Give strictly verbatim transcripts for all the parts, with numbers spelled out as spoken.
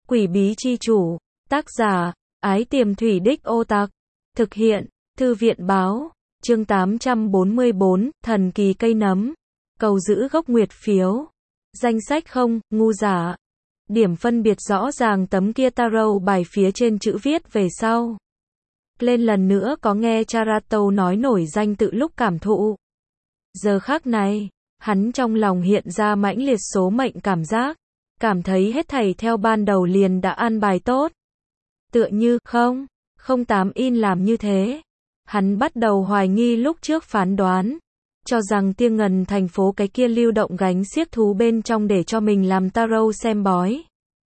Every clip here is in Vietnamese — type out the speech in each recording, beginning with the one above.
Quỷ bí chi chủ, tác giả, Ái Tiềm Thủy Đích Ô Tặc, thực hiện, Thư viện báo, chương tám trăm bốn mươi bốn, thần kỳ cây nấm, cầu giữ gốc nguyệt phiếu, danh sách không, ngu giả, điểm phân biệt rõ ràng tấm kia tarot bài phía trên chữ viết về sau. Lên lần nữa có nghe Charato nói nổi danh tự lúc cảm thụ. Giờ khắc này, hắn trong lòng hiện ra mãnh liệt số mệnh cảm giác, cảm thấy hết thảy theo ban đầu liền đã an bài tốt. Tựa như, không, không tám in làm như thế. Hắn bắt đầu hoài nghi lúc trước phán đoán, cho rằng Tiêng Ngần thành phố cái kia lưu động gánh xiếc thú bên trong để cho mình làm tarot xem bói.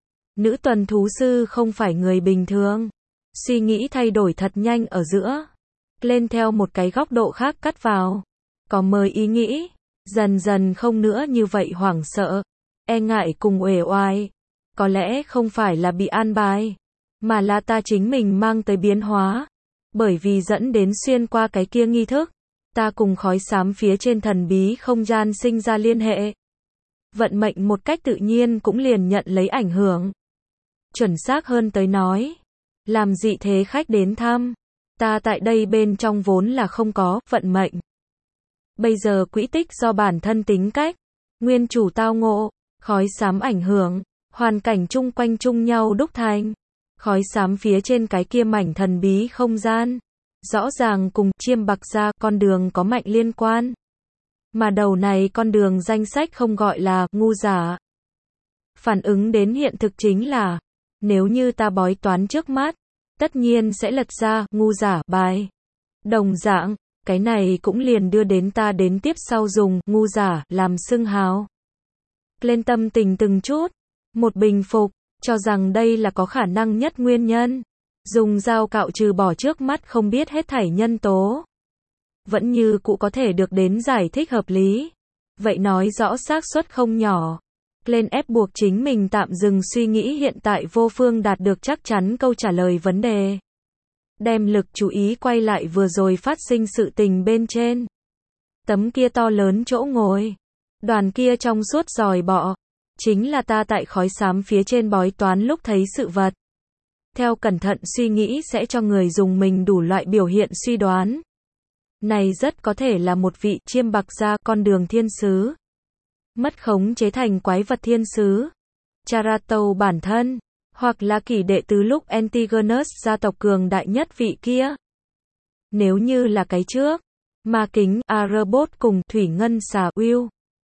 Nữ tuần thú sư không phải người bình thường. Suy nghĩ thay đổi thật nhanh ở giữa. Lên theo một cái góc độ khác cắt vào. Có mới ý nghĩ. Dần dần không nữa như vậy hoảng sợ. E ngại cùng uể oai. Có lẽ không phải là bị an bài. Mà là ta chính mình mang tới biến hóa. Bởi vì dẫn đến xuyên qua cái kia nghi thức. Ta cùng khói xám phía trên thần bí không gian sinh ra liên hệ. Vận mệnh một cách tự nhiên cũng liền nhận lấy ảnh hưởng. Chuẩn xác hơn tới nói. Làm dị thế khách đến thăm. Ta tại đây bên trong vốn là không có vận mệnh. Bây giờ quỹ tích do bản thân tính cách. Nguyên chủ tao ngộ. Khói xám ảnh hưởng. Hoàn cảnh chung quanh chung nhau đúc thành. Khói xám phía trên cái kia mảnh thần bí không gian. Rõ ràng cùng chiêm bạc ra con đường có mạnh liên quan. Mà đầu này con đường danh sách không gọi là ngu giả. Phản ứng đến hiện thực chính là, nếu như ta bói toán trước mắt, tất nhiên sẽ lật ra ngu giả bài. Đồng dạng, cái này cũng liền đưa đến ta đến tiếp sau dùng ngu giả làm xưng hào. Lên tâm tình từng chút, một bình phục, cho rằng đây là có khả năng nhất nguyên nhân. Dùng dao cạo trừ bỏ trước mắt không biết hết thảy nhân tố. Vẫn như cũ có thể được đến giải thích hợp lý. Vậy nói rõ xác suất không nhỏ. Lên ép buộc chính mình tạm dừng suy nghĩ hiện tại vô phương đạt được chắc chắn câu trả lời vấn đề. Đem lực chú ý quay lại vừa rồi phát sinh sự tình bên trên. Tấm kia to lớn chỗ ngồi. Đoàn kia trong suốt dòi bọ. Chính là ta tại khói xám phía trên bói toán lúc thấy sự vật. Theo cẩn thận suy nghĩ sẽ cho người dùng mình đủ loại biểu hiện suy đoán. Này rất có thể là một vị chiêm bạc gia con đường thiên sứ. Mất khống chế thành quái vật thiên sứ. Charato bản thân. Hoặc là kỷ đệ tứ lúc Antigonus gia tộc cường đại nhất vị kia. Nếu như là cái trước. Ma kính, Arebot cùng Thủy Ngân xà Will.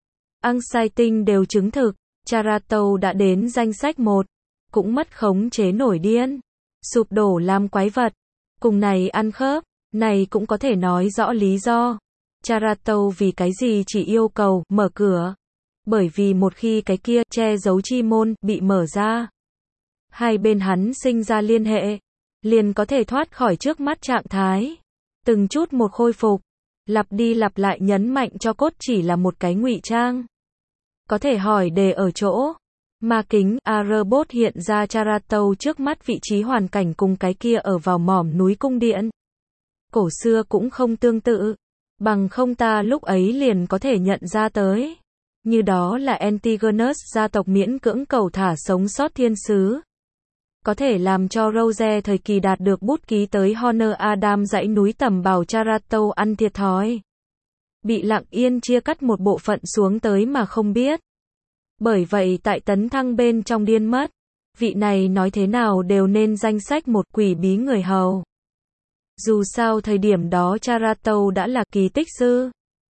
Anxiety đều chứng thực. Charato đã đến danh sách một. Cũng mất khống chế nổi điên. Sụp đổ làm quái vật. Cùng này ăn khớp. Này cũng có thể nói rõ lý do. Charato vì cái gì chỉ yêu cầu mở cửa. Bởi vì một khi cái kia che giấu chi môn bị mở ra. Hai bên hắn sinh ra liên hệ. Liền có thể thoát khỏi trước mắt trạng thái. Từng chút một khôi phục. Lặp đi lặp lại nhấn mạnh cho cốt chỉ là một cái ngụy trang. Có thể hỏi đề ở chỗ. Ma kính, Arebot hiện ra Charato trước mắt vị trí hoàn cảnh cùng cái kia ở vào mỏm núi cung điện. Cổ xưa cũng không tương tự. Bằng không ta lúc ấy liền có thể nhận ra tới. Như đó là Antigonus gia tộc miễn cưỡng cầu thả sống sót thiên sứ. Có thể làm cho Rose thời kỳ đạt được bút ký tới Honor Adam dãy núi tầm bảo Charato ăn thiệt thòi. Bị lặng yên chia cắt một bộ phận xuống tới mà không biết. Bởi vậy tại tấn thăng bên trong điên mất. Vị này nói thế nào đều nên danh sách một quỷ bí người hầu. Dù sao thời điểm đó Charato đã là kỳ tích sư.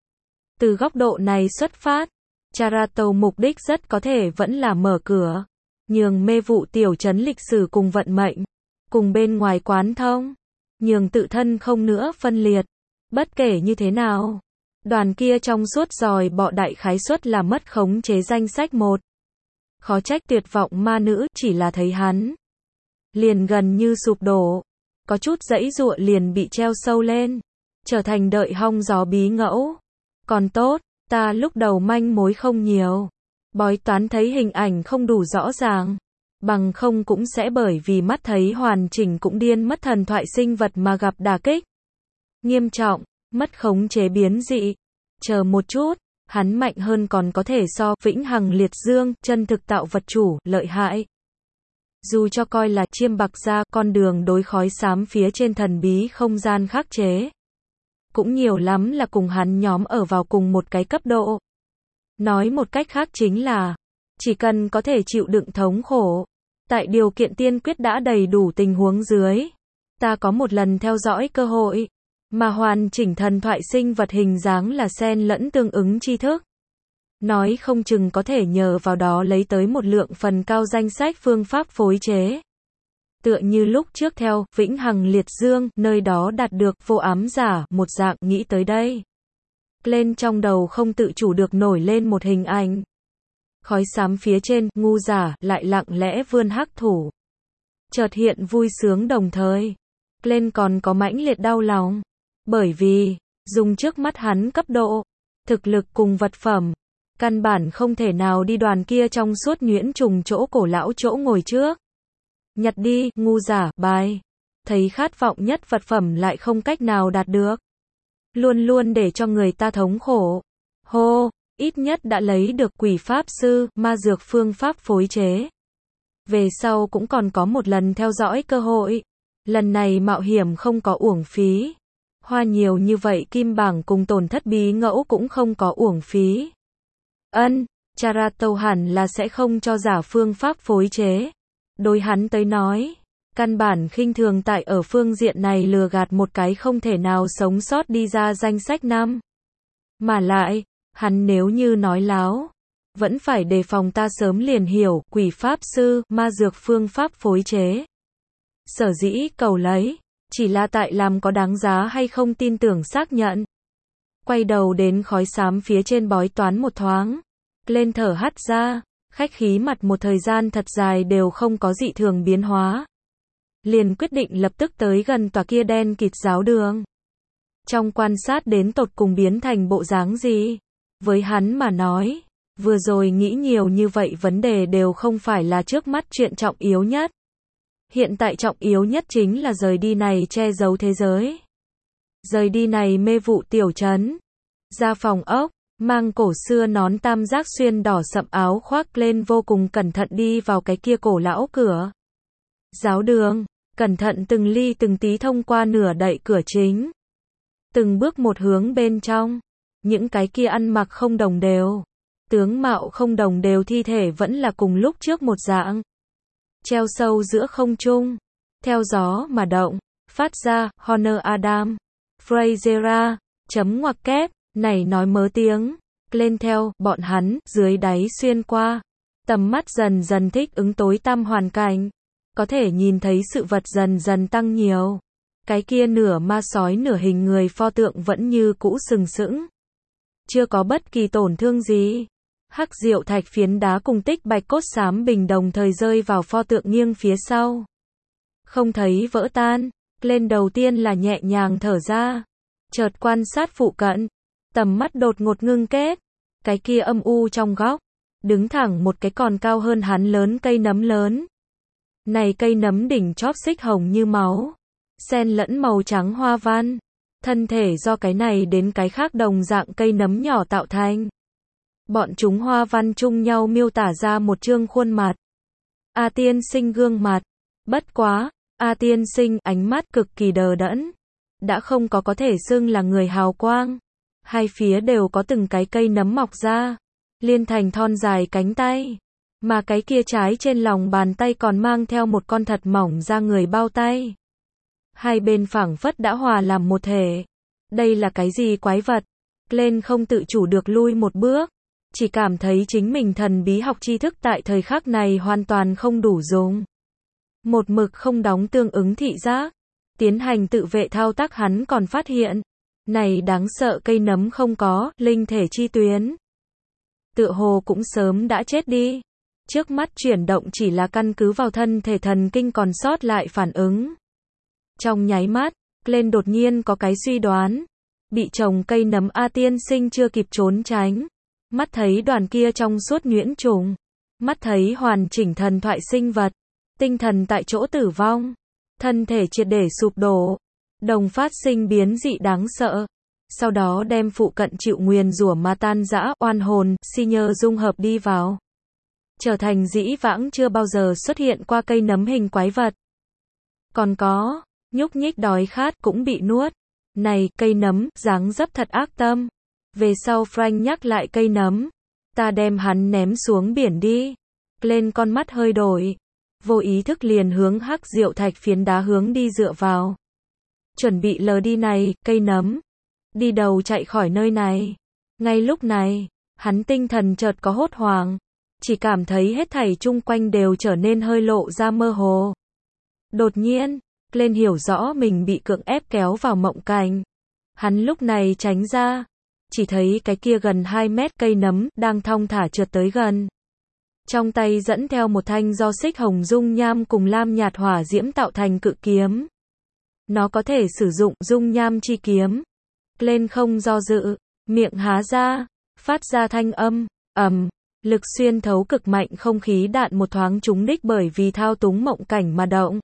Từ góc độ này xuất phát, Charato mục đích rất có thể vẫn là mở cửa. Nhường mê vụ tiểu trấn lịch sử cùng vận mệnh. Cùng bên ngoài quán thông. Nhường tự thân không nữa phân liệt. Bất kể như thế nào. Đoàn kia trong suốt dòi bọ đại khái suất là mất khống chế danh sách một. Khó trách tuyệt vọng ma nữ chỉ là thấy hắn. Liền gần như sụp đổ. Có chút dãy dụa liền bị treo sâu lên. Trở thành đợi hong gió bí ngẫu. Còn tốt, ta lúc đầu manh mối không nhiều. Bói toán thấy hình ảnh không đủ rõ ràng. Bằng không cũng sẽ bởi vì mắt thấy hoàn chỉnh cũng điên mất thần thoại sinh vật mà gặp đả kích. Nghiêm trọng. Mất khống chế biến dị. Chờ một chút, hắn mạnh hơn còn có thể so Vĩnh Hằng Liệt Dương, chân thực tạo vật chủ, lợi hại. Dù cho coi là chiêm bạc gia, con đường đối khói xám phía trên thần bí không gian khắc chế, cũng nhiều lắm là cùng hắn nhóm ở vào cùng một cái cấp độ. Nói một cách khác chính là, chỉ cần có thể chịu đựng thống khổ, tại điều kiện tiên quyết đã đầy đủ tình huống dưới, ta có một lần theo dõi cơ hội, mà hoàn chỉnh thần thoại sinh vật hình dáng là xen lẫn tương ứng tri thức. Nói không chừng có thể nhờ vào đó lấy tới một lượng phần cao danh sách phương pháp phối chế. Tựa như lúc trước theo Vĩnh Hằng Liệt Dương, nơi đó đạt được vô ám giả, một dạng nghĩ tới đây. Lên trong đầu không tự chủ được nổi lên một hình ảnh. Khói xám phía trên, ngu giả, lại lặng lẽ vươn hắc thủ. Chợt hiện vui sướng đồng thời. Lên còn có mãnh liệt đau lòng. Bởi vì, dùng trước mắt hắn cấp độ, thực lực cùng vật phẩm, căn bản không thể nào đi đoàn kia trong suốt nhuyễn trùng chỗ cổ lão chỗ ngồi trước. Nhặt đi, ngu giả, bài. Thấy khát vọng nhất vật phẩm lại không cách nào đạt được. Luôn luôn để cho người ta thống khổ. Hô, ít nhất đã lấy được quỷ pháp sư, ma dược phương pháp phối chế. Về sau cũng còn có một lần theo dõi cơ hội. Lần này mạo hiểm không có uổng phí. Hoa nhiều như vậy kim bảng cùng tổn thất bí ngẫu cũng không có uổng phí. Ân, Charato hẳn là sẽ không cho giả phương pháp phối chế. Đối hắn tới nói, căn bản khinh thường tại ở phương diện này lừa gạt một cái không thể nào sống sót đi ra danh sách năm. Mà lại, hắn nếu như nói láo, vẫn phải đề phòng ta sớm liền hiểu, quỷ pháp sư, ma dược phương pháp phối chế. Sở dĩ cầu lấy, chỉ là tại làm có đáng giá hay không tin tưởng xác nhận. Quay đầu đến khói xám phía trên bói toán một thoáng. Lên thở hắt ra, khách khí mặt một thời gian thật dài đều không có dị thường biến hóa. Liền quyết định lập tức tới gần tòa kia đen kịt giáo đường. Trong quan sát đến tột cùng biến thành bộ dáng gì. Với hắn mà nói, vừa rồi nghĩ nhiều như vậy vấn đề đều không phải là trước mắt chuyện trọng yếu nhất. Hiện tại trọng yếu nhất chính là rời đi này che giấu thế giới. Rời đi này mê vụ tiểu trấn. Ra phòng ốc, mang cổ xưa nón tam giác xuyên đỏ sậm áo khoác lên vô cùng cẩn thận đi vào cái kia cổ lão cửa. Giáo đường, cẩn thận từng ly từng tí thông qua nửa đậy cửa chính. Từng bước một hướng bên trong. Những cái kia ăn mặc không đồng đều. Tướng mạo không đồng đều thi thể vẫn là cùng lúc trước một dạng. Treo sâu giữa không trung. Theo gió mà động. Phát ra, Honor Adam. Frasera. Chấm ngoặc kép. Này nói mớ tiếng. Lên theo, bọn hắn, dưới đáy xuyên qua. Tầm mắt dần dần thích ứng tối tăm hoàn cảnh. Có thể nhìn thấy sự vật dần dần tăng nhiều. Cái kia nửa ma sói nửa hình người pho tượng vẫn như cũ sừng sững. Chưa có bất kỳ tổn thương gì. Hắc diệu thạch phiến đá cùng tích bạch cốt xám bình đồng thời rơi vào pho tượng nghiêng phía sau. Không thấy vỡ tan. Lên đầu tiên là nhẹ nhàng thở ra. Chợt quan sát phụ cận. Tầm mắt đột ngột ngưng kết. Cái kia âm u trong góc. Đứng thẳng một cái còn cao hơn hắn lớn cây nấm lớn. Này cây nấm đỉnh chóp xích hồng như máu. Xen lẫn màu trắng hoa văn. Thân thể do cái này đến cái khác đồng dạng cây nấm nhỏ tạo thành. Bọn chúng hoa văn chung nhau miêu tả ra một chương khuôn mặt. A tiên sinh gương mặt. Bất quá, A tiên sinh ánh mắt cực kỳ đờ đẫn. Đã không có có thể xưng là người hào quang. Hai phía đều có từng cái cây nấm mọc ra. Liên thành thon dài cánh tay. Mà cái kia trái trên lòng bàn tay còn mang theo một con thật mỏng da người bao tay. Hai bên phảng phất đã hòa làm một thể. Đây là cái gì quái vật? Lên không tự chủ được lui một bước. Chỉ cảm thấy chính mình thần bí học tri thức tại thời khắc này hoàn toàn không đủ dùng. Một mực không đóng tương ứng thị giác. Tiến hành tự vệ thao tác hắn còn phát hiện. Này đáng sợ cây nấm không có, linh thể chi tuyến. Tựa hồ cũng sớm đã chết đi. Trước mắt chuyển động chỉ là căn cứ vào thân thể thần kinh còn sót lại phản ứng. Trong nháy mắt, lên đột nhiên có cái suy đoán. Bị trồng cây nấm A tiên sinh chưa kịp trốn tránh. Mắt thấy đoàn kia trong suốt nhuyễn trùng. Mắt thấy hoàn chỉnh thần thoại sinh vật. Tinh thần tại chỗ tử vong. Thân thể triệt để sụp đổ. Đồng phát sinh biến dị đáng sợ. Sau đó đem phụ cận chịu nguyền rủa mà tan rã, oan hồn, si nhơ dung hợp đi vào. trở thành dĩ vãng chưa bao giờ xuất hiện qua cây nấm hình quái vật. Còn có, nhúc nhích đói khát cũng bị nuốt. Này, cây nấm, dáng dấp thật ác tâm. Về sau Frank nhắc lại cây nấm. Ta đem hắn ném xuống biển đi. Lên con mắt hơi đổi. Vô ý thức liền hướng hắc diệu thạch phiến đá hướng đi dựa vào. Chuẩn bị lờ đi này, cây nấm. Đi đầu chạy khỏi nơi này. Ngay lúc này, hắn tinh thần chợt có hốt hoảng. Chỉ cảm thấy hết thảy chung quanh đều trở nên hơi lộ ra mơ hồ. Đột nhiên, lên hiểu rõ mình bị cưỡng ép kéo vào mộng cảnh. Hắn lúc này tránh ra. Chỉ thấy cái kia gần hai mét cây nấm đang thong thả trượt tới gần. Trong tay dẫn theo một thanh do xích hồng dung nham cùng lam nhạt hỏa diễm tạo thành cự kiếm. Nó có thể sử dụng dung nham chi kiếm. Lên không do dự, miệng há ra, phát ra thanh âm, ầm, lực xuyên thấu cực mạnh không khí đạn một thoáng trúng đích bởi vì thao túng mộng cảnh mà động.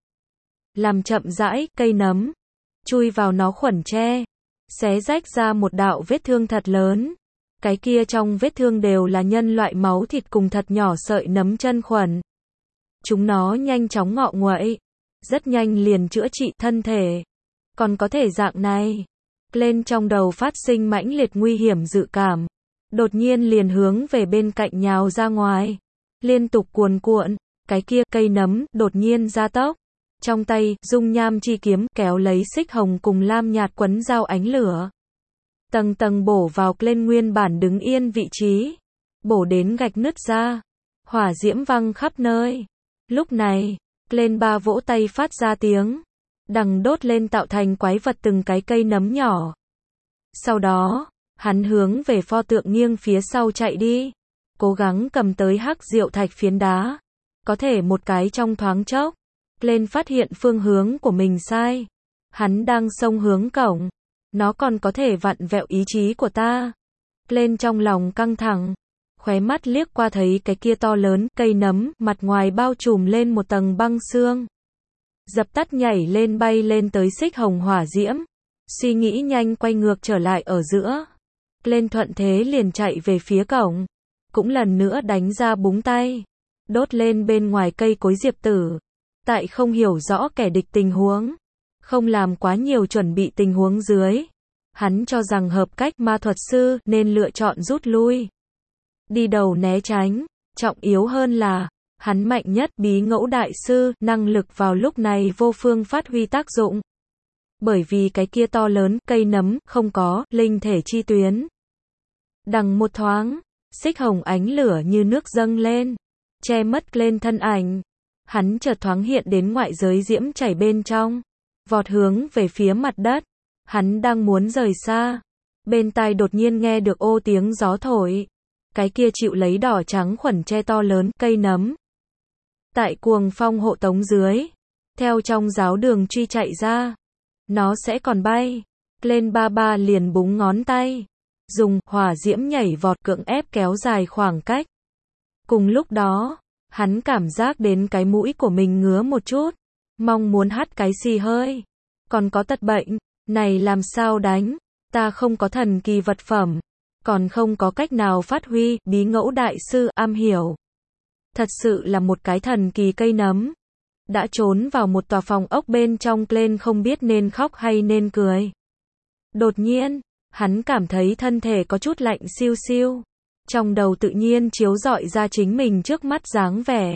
Làm chậm rãi, cây nấm, chui vào nó khuẩn tre, xé rách ra một đạo vết thương thật lớn. Cái kia trong vết thương đều là nhân loại máu thịt cùng thật nhỏ sợi nấm chân khuẩn. Chúng nó nhanh chóng ngọ nguậy, rất nhanh liền chữa trị thân thể. Còn có thể dạng này. Lên trong đầu phát sinh mãnh liệt nguy hiểm dự cảm. Đột nhiên liền hướng về bên cạnh nhào ra ngoài. Liên tục cuồn cuộn, cái kia cây nấm đột nhiên gia tốc. Trong tay, dung nham chi kiếm kéo lấy xích hồng cùng lam nhạt quấn dao ánh lửa. Tầng tầng bổ vào lên nguyên bản đứng yên vị trí. Bổ đến gạch nứt ra. Hỏa diễm văng khắp nơi. Lúc này, lên ba vỗ tay phát ra tiếng. Đằng đốt lên tạo thành quái vật từng cái cây nấm nhỏ. Sau đó, hắn hướng về pho tượng nghiêng phía sau chạy đi. Cố gắng cầm tới hắc diệu thạch phiến đá. Có thể một cái trong thoáng chốc. Lên phát hiện phương hướng của mình sai. Hắn đang xông hướng cổng. Nó còn có thể vặn vẹo ý chí của ta. Lên trong lòng căng thẳng. Khóe mắt liếc qua thấy cái kia to lớn, cây nấm, mặt ngoài bao trùm lên một tầng băng xương. Dập tắt nhảy lên bay lên tới xích hồng hỏa diễm. Suy nghĩ nhanh quay ngược trở lại ở giữa. Lên thuận thế liền chạy về phía cổng. Cũng lần nữa đánh ra búng tay. Đốt lên bên ngoài cây cối diệp tử. Tại không hiểu rõ kẻ địch tình huống. Không làm quá nhiều chuẩn bị tình huống dưới. Hắn cho rằng hợp cách ma thuật sư nên lựa chọn rút lui. Đi đầu né tránh. Trọng yếu hơn là, hắn mạnh nhất bí ngẫu đại sư, năng lực vào lúc này vô phương phát huy tác dụng. Bởi vì cái kia to lớn, cây nấm, không có, linh thể chi tuyến. Đằng một thoáng, xích hồng ánh lửa như nước dâng lên. Che mất lên thân ảnh. Hắn chợt thoáng hiện đến ngoại giới diễm chảy bên trong. Vọt hướng về phía mặt đất. Hắn đang muốn rời xa. Bên tai đột nhiên nghe được ô tiếng gió thổi. Cái kia chịu lấy đỏ trắng khuẩn tre to lớn, cây nấm. Tại cuồng phong hộ tống dưới. Theo trong giáo đường truy chạy ra. Nó sẽ còn bay. Lên ba ba liền búng ngón tay. Dùng hỏa diễm nhảy vọt cưỡng ép kéo dài khoảng cách. Cùng lúc đó, hắn cảm giác đến cái mũi của mình ngứa một chút. Mong muốn hắt cái xì hơi. Còn có tật bệnh. Này làm sao đánh. Ta không có thần kỳ vật phẩm. Còn không có cách nào phát huy. Bí ngẫu đại sư am hiểu. Thật sự là một cái thần kỳ cây nấm. Đã trốn vào một tòa phòng ốc bên trong lên không biết nên khóc hay nên cười. Đột nhiên, hắn cảm thấy thân thể có chút lạnh siêu siêu. Trong đầu tự nhiên chiếu rọi ra chính mình trước mắt dáng vẻ.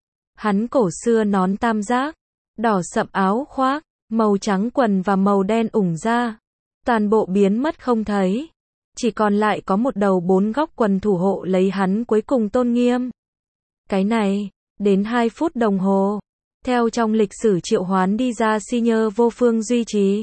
Hắn cổ xưa nón tam giác, đỏ sậm áo khoác, màu trắng quần và màu đen ủng da. Toàn bộ biến mất không thấy. Chỉ còn lại có một đầu bốn góc quần thủ hộ lấy hắn cuối cùng tôn nghiêm. Cái này, đến hai phút đồng hồ. Theo trong lịch sử triệu hoán đi ra si nhơ vô phương duy trì.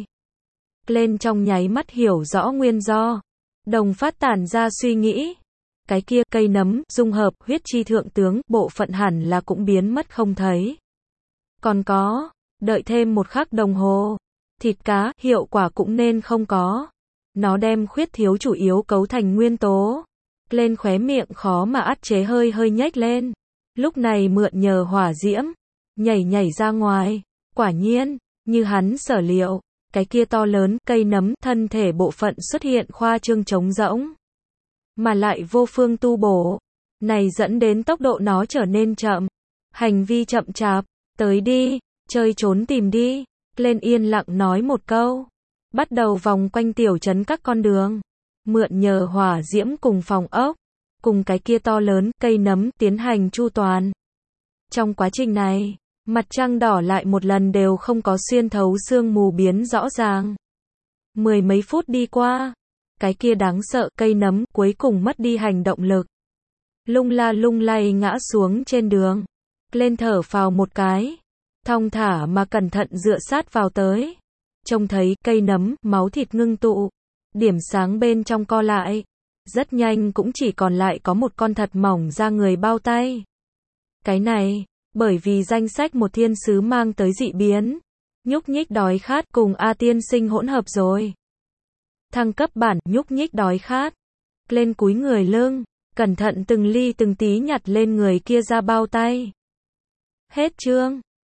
Lên trong nháy mắt hiểu rõ nguyên do. Đồng phát tản ra suy nghĩ. Cái kia cây nấm, dung hợp, huyết chi thượng tướng, bộ phận hẳn là cũng biến mất không thấy. Còn có, đợi thêm một khắc đồng hồ. Thịt cá, hiệu quả cũng nên không có. Nó đem khuyết thiếu chủ yếu cấu thành nguyên tố. Lên khóe miệng khó mà át chế hơi hơi nhếch lên. Lúc này mượn nhờ hỏa diễm. Nhảy nhảy ra ngoài. Quả nhiên, như hắn sở liệu. Cái kia to lớn, cây nấm, thân thể bộ phận xuất hiện khoa trương trống rỗng. Mà lại vô phương tu bổ. này dẫn đến tốc độ nó trở nên chậm. Hành vi chậm chạp. Tới đi, chơi trốn tìm đi. Lên yên lặng nói một câu. Bắt đầu vòng quanh tiểu trấn các con đường. Mượn nhờ hỏa diễm cùng phòng ốc. Cùng cái kia to lớn, cây nấm, tiến hành chu toàn. Trong quá trình này, mặt trăng đỏ lại một lần đều không có xuyên thấu sương mù biến rõ ràng. Mười mấy phút đi qua. Cái kia đáng sợ, cây nấm, cuối cùng mất đi hành động lực. Lung la lung lay ngã xuống trên đường. Lên thở phào một cái. Thong thả mà cẩn thận dựa sát vào tới. Trông thấy cây nấm, máu thịt ngưng tụ. Điểm sáng bên trong co lại. Rất nhanh cũng chỉ còn lại có một con thật mỏng da người bao tay. Cái này, bởi vì danh sách một thiên sứ mang tới dị biến. Nhúc nhích đói khát cùng A tiên sinh hỗn hợp rồi. Thăng cấp bản, nhúc nhích đói khát. Lên cúi người lưng. Cẩn thận từng ly từng tí nhặt lên người kia ra bao tay. Hết chương.